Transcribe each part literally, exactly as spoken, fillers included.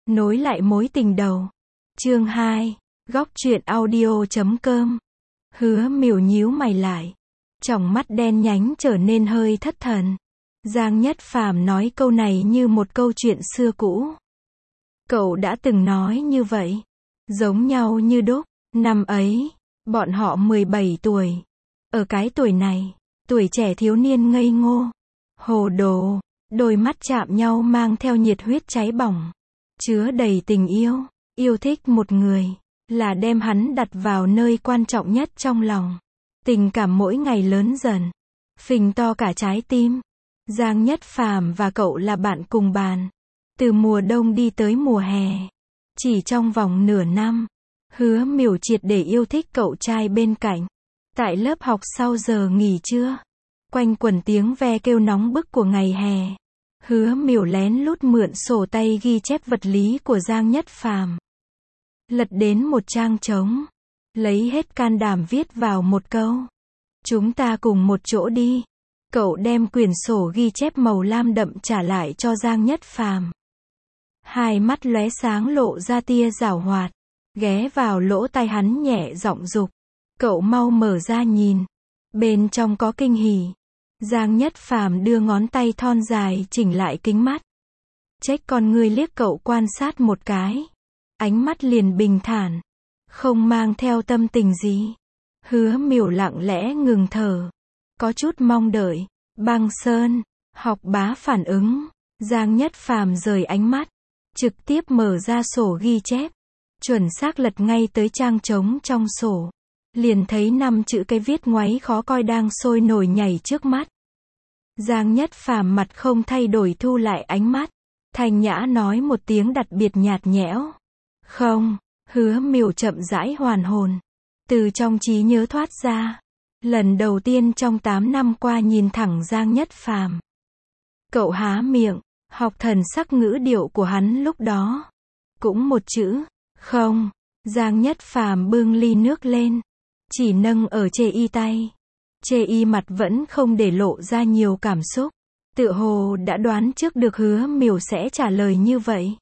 Nối lại mối tình đầu. Chương hai. Góc truyện audio chấm com. Hứa Miểu nhíu mày lại. Tròng mắt đen nhánh trở nên hơi thất thần. Giang Nhất Phàm nói câu này như một câu chuyện xưa cũ. Cậu đã từng nói như vậy. Giống nhau như đúc. Năm ấy, bọn họ mười bảy tuổi. Ở cái tuổi này, tuổi trẻ thiếu niên ngây ngô, hồ đồ, đôi mắt chạm nhau mang theo nhiệt huyết cháy bỏng, chứa đầy tình yêu. Yêu thích một người, là đem hắn đặt vào nơi quan trọng nhất trong lòng. Tình cảm mỗi ngày lớn dần, phình to cả trái tim. Giang Nhất Phàm và cậu là bạn cùng bàn. Từ mùa đông đi tới mùa hè. Chỉ trong vòng nửa năm, Hứa Miểu triệt để yêu thích cậu trai bên cạnh. Tại lớp học sau giờ nghỉ trưa, quanh quẩn tiếng ve kêu nóng bức của ngày hè. Hứa Miểu lén lút mượn sổ tay ghi chép vật lý của Giang Nhất Phàm. Lật đến một trang trống, lấy hết can đảm viết vào một câu: chúng ta cùng một chỗ đi. Cậu đem quyển sổ ghi chép màu lam đậm trả lại cho Giang Nhất Phàm. Hai mắt lóe sáng lộ ra tia giảo hoạt, ghé vào lỗ tai hắn nhẹ giọng dục: cậu mau mở ra nhìn, bên trong có kinh hỉ. Giang Nhất Phàm đưa ngón tay thon dài chỉnh lại kính mắt. Chếch con ngươi liếc cậu quan sát một cái. Ánh mắt liền bình thản, không mang theo tâm tình gì. Hứa Miểu lặng lẽ ngừng thở, có chút mong đợi. Băng Sơn, học bá phản ứng. Giang Nhất Phàm rời ánh mắt, trực tiếp mở ra sổ ghi chép, chuẩn xác lật ngay tới trang trống trong sổ. Liền thấy năm chữ cái viết ngoáy khó coi đang sôi nổi nhảy trước mắt. Giang Nhất Phàm mặt không thay đổi thu lại ánh mắt, thanh nhã nói một tiếng đặc biệt nhạt nhẽo: không. Hứa Miểu chậm rãi hoàn hồn, từ trong trí nhớ thoát ra. Lần đầu tiên trong tám năm qua nhìn thẳng Giang Nhất Phàm. Cậu há miệng, học thần sắc ngữ điệu của hắn lúc đó. Cũng một chữ, không. Giang Nhất Phàm bưng ly nước lên, chỉ nâng ở chê y tay. Chê y mặt vẫn không để lộ ra nhiều cảm xúc. Tựa hồ đã đoán trước được Hứa Miểu sẽ trả lời như vậy.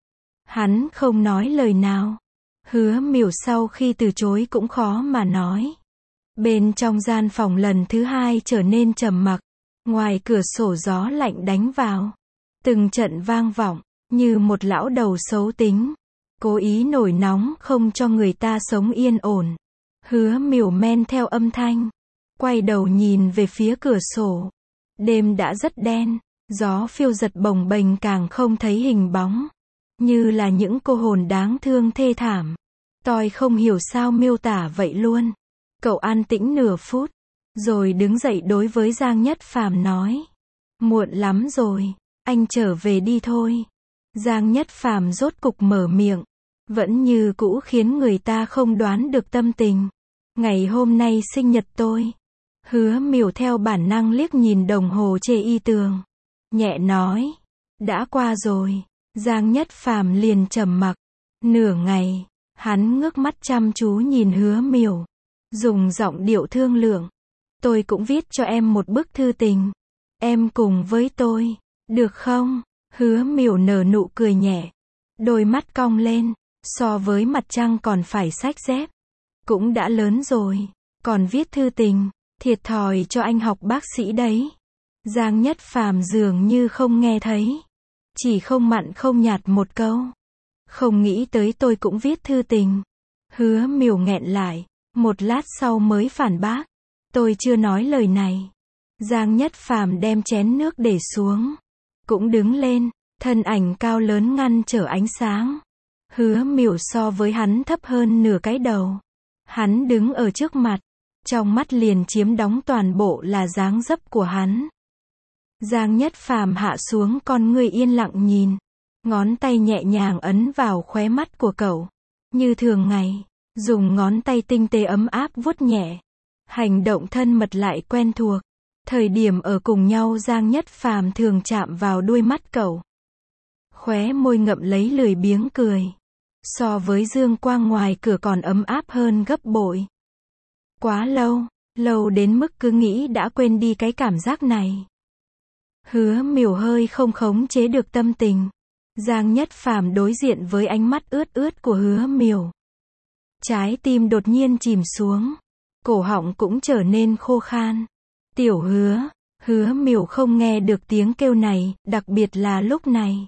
Hắn không nói lời nào. Hứa Miểu sau khi từ chối cũng khó mà nói. Bên trong gian phòng lần thứ hai trở nên trầm mặc. Ngoài cửa sổ gió lạnh đánh vào, từng trận vang vọng, như một lão đầu xấu tính, cố ý nổi nóng không cho người ta sống yên ổn. Hứa Miểu men theo âm thanh, quay đầu nhìn về phía cửa sổ. Đêm đã rất đen, gió phiêu giật bồng bềnh càng không thấy hình bóng. Như là những cô hồn đáng thương thê thảm. Tôi không hiểu sao miêu tả vậy luôn. Cậu an tĩnh nửa phút, rồi đứng dậy đối với Giang Nhất Phàm nói: muộn lắm rồi, anh trở về đi thôi. Giang Nhất Phàm rốt cục mở miệng, vẫn như cũ khiến người ta không đoán được tâm tình. Ngày hôm nay sinh nhật tôi. Hứa Miểu theo bản năng liếc nhìn đồng hồ chê y tường, nhẹ nói: đã qua rồi. Giang Nhất Phàm liền trầm mặc. Nửa ngày, hắn ngước mắt chăm chú nhìn Hứa Miểu, dùng giọng điệu thương lượng: tôi cũng viết cho em một bức thư tình. Em cùng với tôi, được không? Hứa Miểu nở nụ cười nhẹ, đôi mắt cong lên. So với mặt trăng còn phải xách dép. Cũng đã lớn rồi, còn viết thư tình, thiệt thòi cho anh học bác sĩ đấy. Giang Nhất Phàm dường như không nghe thấy, chỉ không mặn không nhạt một câu: không nghĩ tới tôi cũng viết thư tình. Hứa Miểu nghẹn lại, một lát sau mới phản bác: tôi chưa nói lời này. Giang Nhất Phàm đem chén nước để xuống, cũng đứng lên, thân ảnh cao lớn ngăn trở ánh sáng. Hứa Miểu so với hắn thấp hơn nửa cái đầu. Hắn đứng ở trước mặt, trong mắt liền chiếm đóng toàn bộ là dáng dấp của hắn. Giang Nhất Phàm hạ xuống con ngươi yên lặng nhìn, ngón tay nhẹ nhàng ấn vào khóe mắt của cậu. Như thường ngày, dùng ngón tay tinh tế ấm áp vuốt nhẹ. Hành động thân mật lại quen thuộc. Thời điểm ở cùng nhau Giang Nhất Phàm thường chạm vào đuôi mắt cậu. Khóe môi ngậm lấy lười biếng cười. So với dương quang ngoài cửa còn ấm áp hơn gấp bội. Quá lâu, lâu đến mức cứ nghĩ đã quên đi cái cảm giác này. Hứa Miểu hơi không khống chế được tâm tình. Giang Nhất Phàm đối diện với ánh mắt ướt ướt của Hứa Miểu. Trái tim đột nhiên chìm xuống. Cổ họng cũng trở nên khô khan. Tiểu Hứa, Hứa Miểu không nghe được tiếng kêu này, đặc biệt là lúc này.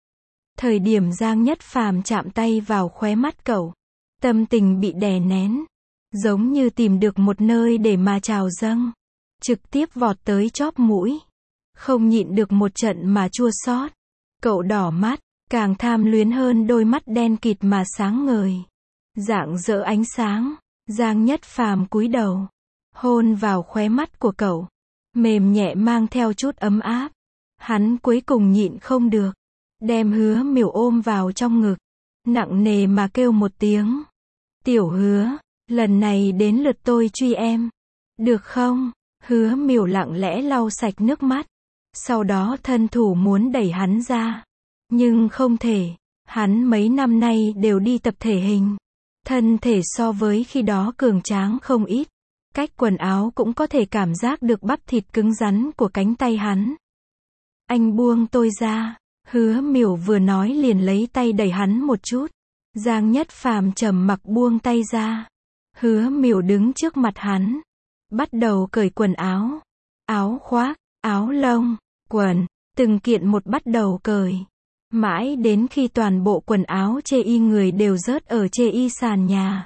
Thời điểm Giang Nhất Phàm chạm tay vào khóe mắt cậu, tâm tình bị đè nén, giống như tìm được một nơi để mà trào dâng, trực tiếp vọt tới chóp mũi, không nhịn được một trận mà chua xót. Cậu đỏ mắt, càng tham luyến hơn đôi mắt đen kịt mà sáng ngời, rạng rỡ ánh sáng. Giang Nhất Phàm cúi đầu, hôn vào khóe mắt của cậu, mềm nhẹ mang theo chút ấm áp. Hắn cuối cùng nhịn không được, đem Hứa Miểu ôm vào trong ngực, nặng nề mà kêu một tiếng. Tiểu Hứa, lần này đến lượt tôi truy em, được không? Hứa Miểu lặng lẽ lau sạch nước mắt, sau đó thân thủ muốn đẩy hắn ra, nhưng không thể. Hắn mấy năm nay đều đi tập thể hình, thân thể so với khi đó cường tráng không ít, cách quần áo cũng có thể cảm giác được bắp thịt cứng rắn của cánh tay hắn. Anh buông tôi ra. Hứa Miểu vừa nói liền lấy tay đẩy hắn một chút. Giang Nhất Phàm trầm mặc buông tay ra. Hứa Miểu đứng trước mặt hắn, bắt đầu cởi quần áo, áo khoác, áo lông, quần, từng kiện một bắt đầu cởi. Mãi đến khi toàn bộ quần áo chê y người đều rớt ở chê y sàn nhà.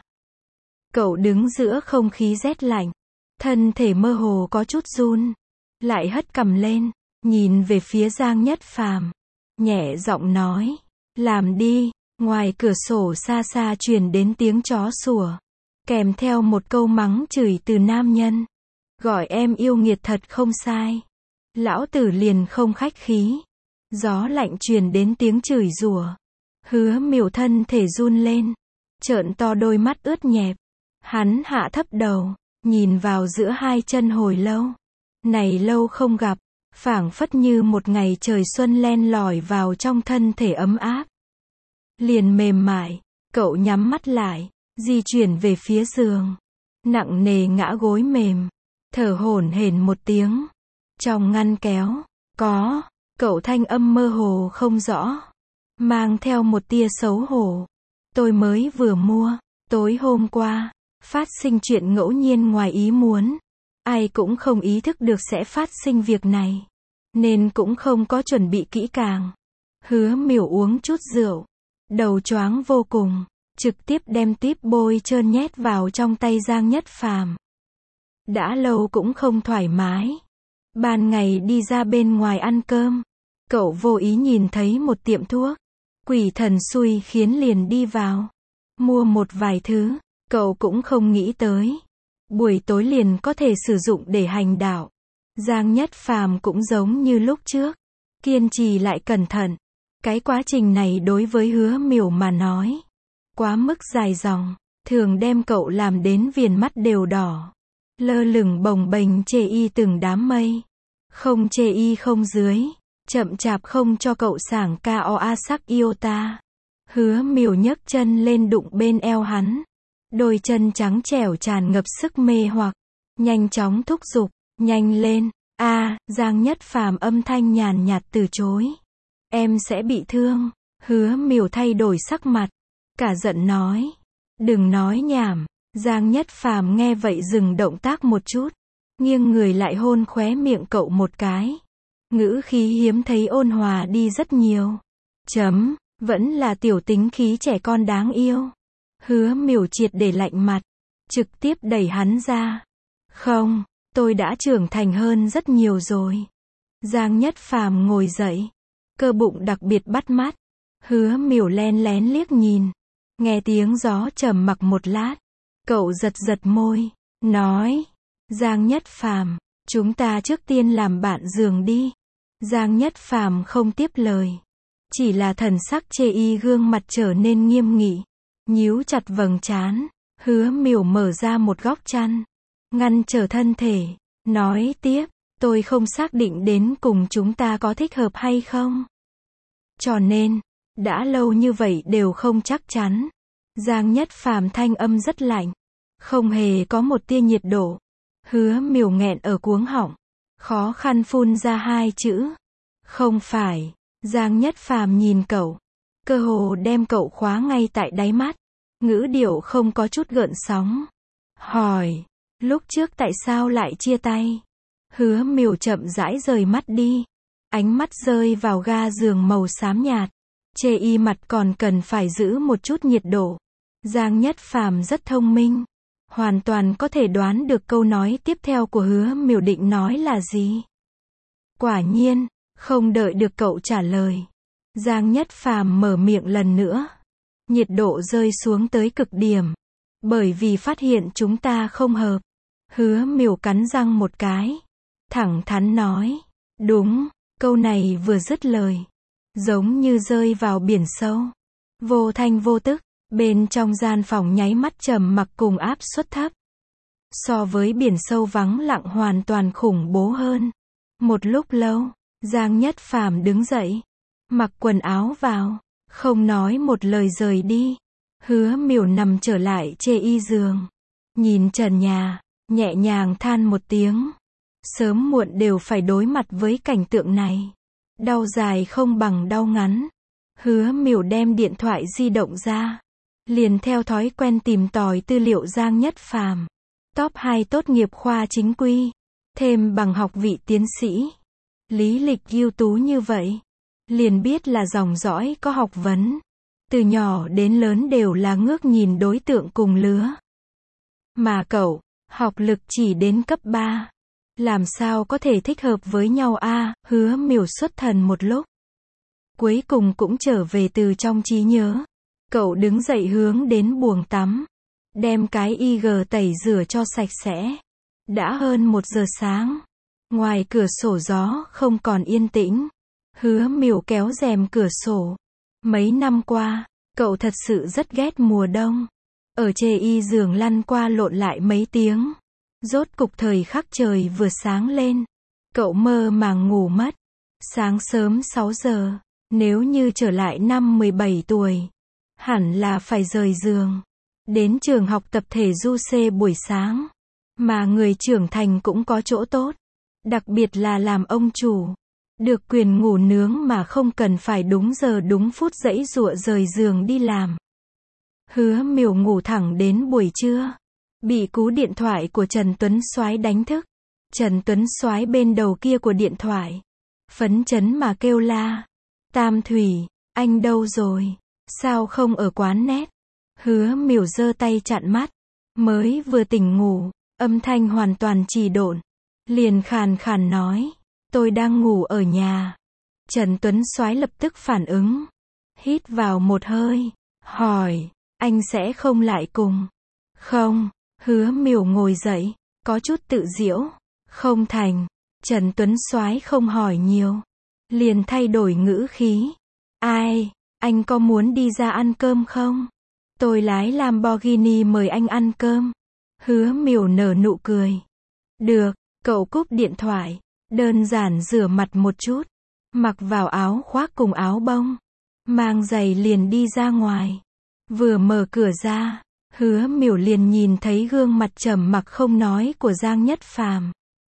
Cậu đứng giữa không khí rét lạnh, thân thể mơ hồ có chút run, lại hất cằm lên, nhìn về phía Giang Nhất Phàm, nhẹ giọng nói, làm đi. Ngoài cửa sổ xa xa truyền đến tiếng chó sủa, kèm theo một câu mắng chửi từ nam nhân. Gọi em yêu nghiệt thật không sai. Lão tử liền không khách khí. Gió lạnh truyền đến tiếng chửi rủa. Hứa Miểu thân thể run lên, trợn to đôi mắt ướt nhẹp. Hắn hạ thấp đầu, nhìn vào giữa hai chân hồi lâu. Này lâu không gặp, phảng phất như một ngày trời xuân len lỏi vào trong thân thể ấm áp. Liền mềm mại, cậu nhắm mắt lại, di chuyển về phía giường, nặng nề ngã gối mềm, thở hổn hển một tiếng. Trong ngăn kéo, có, cậu thanh âm mơ hồ không rõ, mang theo một tia xấu hổ. Tôi mới vừa mua, tối hôm qua, phát sinh chuyện ngẫu nhiên ngoài ý muốn. Ai cũng không ý thức được sẽ phát sinh việc này, nên cũng không có chuẩn bị kỹ càng. Hứa Miểu uống chút rượu, đầu choáng vô cùng, trực tiếp đem típ bôi trơn nhét vào trong tay Giang Nhất Phàm. Đã lâu cũng không thoải mái. Ban ngày đi ra bên ngoài ăn cơm, cậu vô ý nhìn thấy một tiệm thuốc, quỷ thần xui khiến liền đi vào, mua một vài thứ, cậu cũng không nghĩ tới. Buổi tối liền có thể sử dụng để hành đạo. Giang Nhất Phàm cũng giống như lúc trước, kiên trì lại cẩn thận. Cái quá trình này đối với Hứa Miểu mà nói, quá mức dài dòng, thường đem cậu làm đến viền mắt đều đỏ. Lơ lửng bồng bềnh chê y từng đám mây. Không chê y không dưới, chậm chạp không cho cậu sảng ca o a sắc yêu ta. Hứa Miểu nhấc chân lên đụng bên eo hắn. Đôi chân trắng trẻo tràn ngập sức mê hoặc, nhanh chóng thúc giục, nhanh lên. A, Giang Nhất Phàm âm thanh nhàn nhạt từ chối. Em sẽ bị thương. Hứa Miểu thay đổi sắc mặt, cả giận nói, đừng nói nhảm. Giang Nhất Phàm nghe vậy dừng động tác một chút, nghiêng người lại hôn khóe miệng cậu một cái. Ngữ khí hiếm thấy ôn hòa đi rất nhiều. Chấm, vẫn là tiểu tính khí trẻ con đáng yêu. Hứa Miểu triệt để lạnh mặt, trực tiếp đẩy hắn ra. Không, tôi đã trưởng thành hơn rất nhiều rồi. Giang Nhất Phàm ngồi dậy, cơ bụng đặc biệt bắt mắt. Hứa Miểu len lén liếc nhìn, nghe tiếng gió trầm mặc một lát, cậu giật giật môi, nói, Giang Nhất Phàm, chúng ta trước tiên làm bạn giường đi. Giang Nhất Phàm không tiếp lời, chỉ là thần sắc chê y gương mặt trở nên nghiêm nghị, nhíu chặt vầng trán. Hứa Miểu mở ra một góc chăn, ngăn trở thân thể, nói tiếp, tôi không xác định đến cùng chúng ta có thích hợp hay không. Cho nên, đã lâu như vậy đều không chắc chắn. Giang Nhất Phàm thanh âm rất lạnh, không hề có một tia nhiệt độ. Hứa Miểu nghẹn ở cuống họng, khó khăn phun ra hai chữ, không phải. Giang Nhất Phàm nhìn cậu, cơ hồ đem cậu khóa ngay tại đáy mắt, ngữ điệu không có chút gợn sóng. Hỏi, lúc trước tại sao lại chia tay? Hứa Miểu chậm rãi rời mắt đi, ánh mắt rơi vào ga giường màu xám nhạt. Chê y mặt còn cần phải giữ một chút nhiệt độ. Giang Nhất Phàm rất thông minh, hoàn toàn có thể đoán được câu nói tiếp theo của Hứa Miểu định nói là gì. Quả nhiên, không đợi được cậu trả lời, Giang Nhất Phàm mở miệng lần nữa. Nhiệt độ rơi xuống tới cực điểm, bởi vì phát hiện chúng ta không hợp. Hứa Miểu cắn răng một cái, thẳng thắn nói, đúng. Câu này vừa dứt lời, giống như rơi vào biển sâu, vô thanh vô tức, bên trong gian phòng nháy mắt trầm mặc cùng áp suất thấp. So với biển sâu vắng lặng hoàn toàn khủng bố hơn. Một lúc lâu, Giang Nhất Phàm đứng dậy, mặc quần áo vào, không nói một lời rời đi. Hứa Miểu nằm trở lại chê y giường, nhìn trần nhà, nhẹ nhàng than một tiếng. Sớm muộn đều phải đối mặt với cảnh tượng này. Đau dài không bằng đau ngắn. Hứa Miểu đem điện thoại di động ra, liền theo thói quen tìm tòi tư liệu Giang Nhất Phàm. Top hai tốt nghiệp khoa chính quy, thêm bằng học vị tiến sĩ. Lý lịch ưu tú như vậy, liền biết là dòng dõi có học vấn. Từ nhỏ đến lớn đều là ngước nhìn đối tượng cùng lứa. Mà cậu, học lực chỉ đến cấp ba. Làm sao có thể thích hợp với nhau a? À, Hứa Miểu xuất thần một lúc. Cuối cùng cũng trở về từ trong trí nhớ. Cậu đứng dậy hướng đến buồng tắm, đem cái y gờ tẩy rửa cho sạch sẽ. Đã hơn một giờ sáng. Ngoài cửa sổ gió không còn yên tĩnh. Hứa Miểu kéo rèm cửa sổ. Mấy năm qua, cậu thật sự rất ghét mùa đông. Ở chê y giường lăn qua lộn lại mấy tiếng. Rốt cục thời khắc trời vừa sáng lên. Cậu mơ màng ngủ mất. Sáng sớm sáu giờ, nếu như trở lại năm mười bảy tuổi, hẳn là phải rời giường. Đến trường học tập thể du xê buổi sáng. Mà người trưởng thành cũng có chỗ tốt. Đặc biệt là làm ông chủ. Được quyền ngủ nướng mà không cần phải đúng giờ đúng phút giãy giụa rời giường đi làm. Hứa Miểu ngủ thẳng đến buổi trưa. Bị cú điện thoại của Trần Tuấn Soái đánh thức. Trần Tuấn Soái bên đầu kia của điện thoại, phấn chấn mà kêu la. Tam Thủy, anh đâu rồi? Sao không ở quán net? Hứa Miểu giơ tay chặn mắt. Mới vừa tỉnh ngủ, âm thanh hoàn toàn trì độn. Liền khàn khàn nói, tôi đang ngủ ở nhà. Trần Tuấn Soái lập tức phản ứng. Hít vào một hơi, hỏi, anh sẽ không lại cùng? Không. Hứa Miểu ngồi dậy, có chút tự giễu. Không thành. Trần Tuấn Soái không hỏi nhiều, liền thay đổi ngữ khí. Ai, anh có muốn đi ra ăn cơm không? Tôi lái Lamborghini mời anh ăn cơm. Hứa Miểu nở nụ cười. Được, cậu cúp điện thoại, đơn giản rửa mặt một chút, mặc vào áo khoác cùng áo bông, mang giày liền đi ra ngoài. Vừa mở cửa ra, Hứa Miểu liền nhìn thấy gương mặt trầm mặc không nói của Giang Nhất Phàm.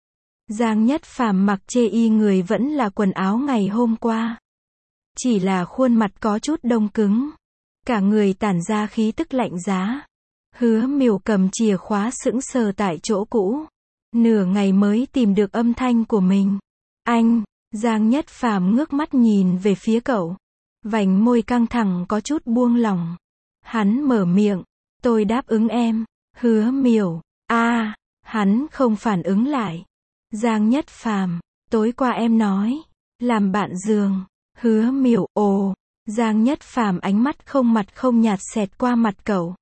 Giang Nhất Phàm mặc chê y người vẫn là quần áo ngày hôm qua. Chỉ là khuôn mặt có chút đông cứng. Cả người tản ra khí tức lạnh giá. Hứa Miểu cầm chìa khóa sững sờ tại chỗ cũ. Nửa ngày mới tìm được âm thanh của mình. Anh, Giang Nhất Phàm ngước mắt nhìn về phía cậu. Vành môi căng thẳng có chút buông lỏng. Hắn mở miệng. Tôi đáp ứng em. Hứa Miểu. A, à, hắn không phản ứng lại. Giang Nhất Phàm, tối qua em nói, làm bạn giường. Hứa Miểu, ồ. Giang Nhất Phàm ánh mắt không mặt không nhạt xẹt qua mặt cậu.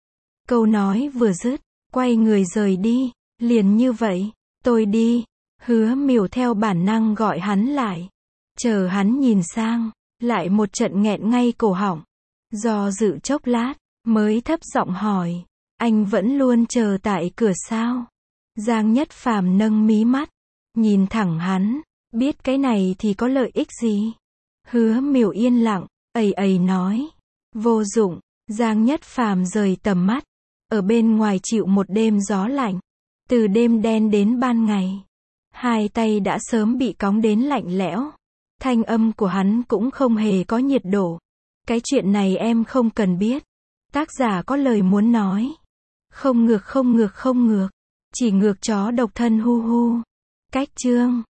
Câu nói vừa dứt, quay người rời đi. Liền như vậy, tôi đi. Hứa Miểu theo bản năng gọi hắn lại. Chờ hắn nhìn sang, lại một trận nghẹn ngay cổ họng. Do dự chốc lát, mới thấp giọng hỏi, anh vẫn luôn chờ tại cửa sao? Giang Nhất Phàm nâng mí mắt, nhìn thẳng hắn, biết cái này thì có lợi ích gì? Hứa Miểu yên lặng, ầy ầy nói, vô dụng. Giang Nhất Phàm rời tầm mắt, ở bên ngoài chịu một đêm gió lạnh, từ đêm đen đến ban ngày, hai tay đã sớm bị cóng đến lạnh lẽo. Thanh âm của hắn cũng không hề có nhiệt độ. Cái chuyện này em không cần biết. Tác giả có lời muốn nói. Không ngược không ngược không ngược. Chỉ ngược chó độc thân hu hu. Cách chương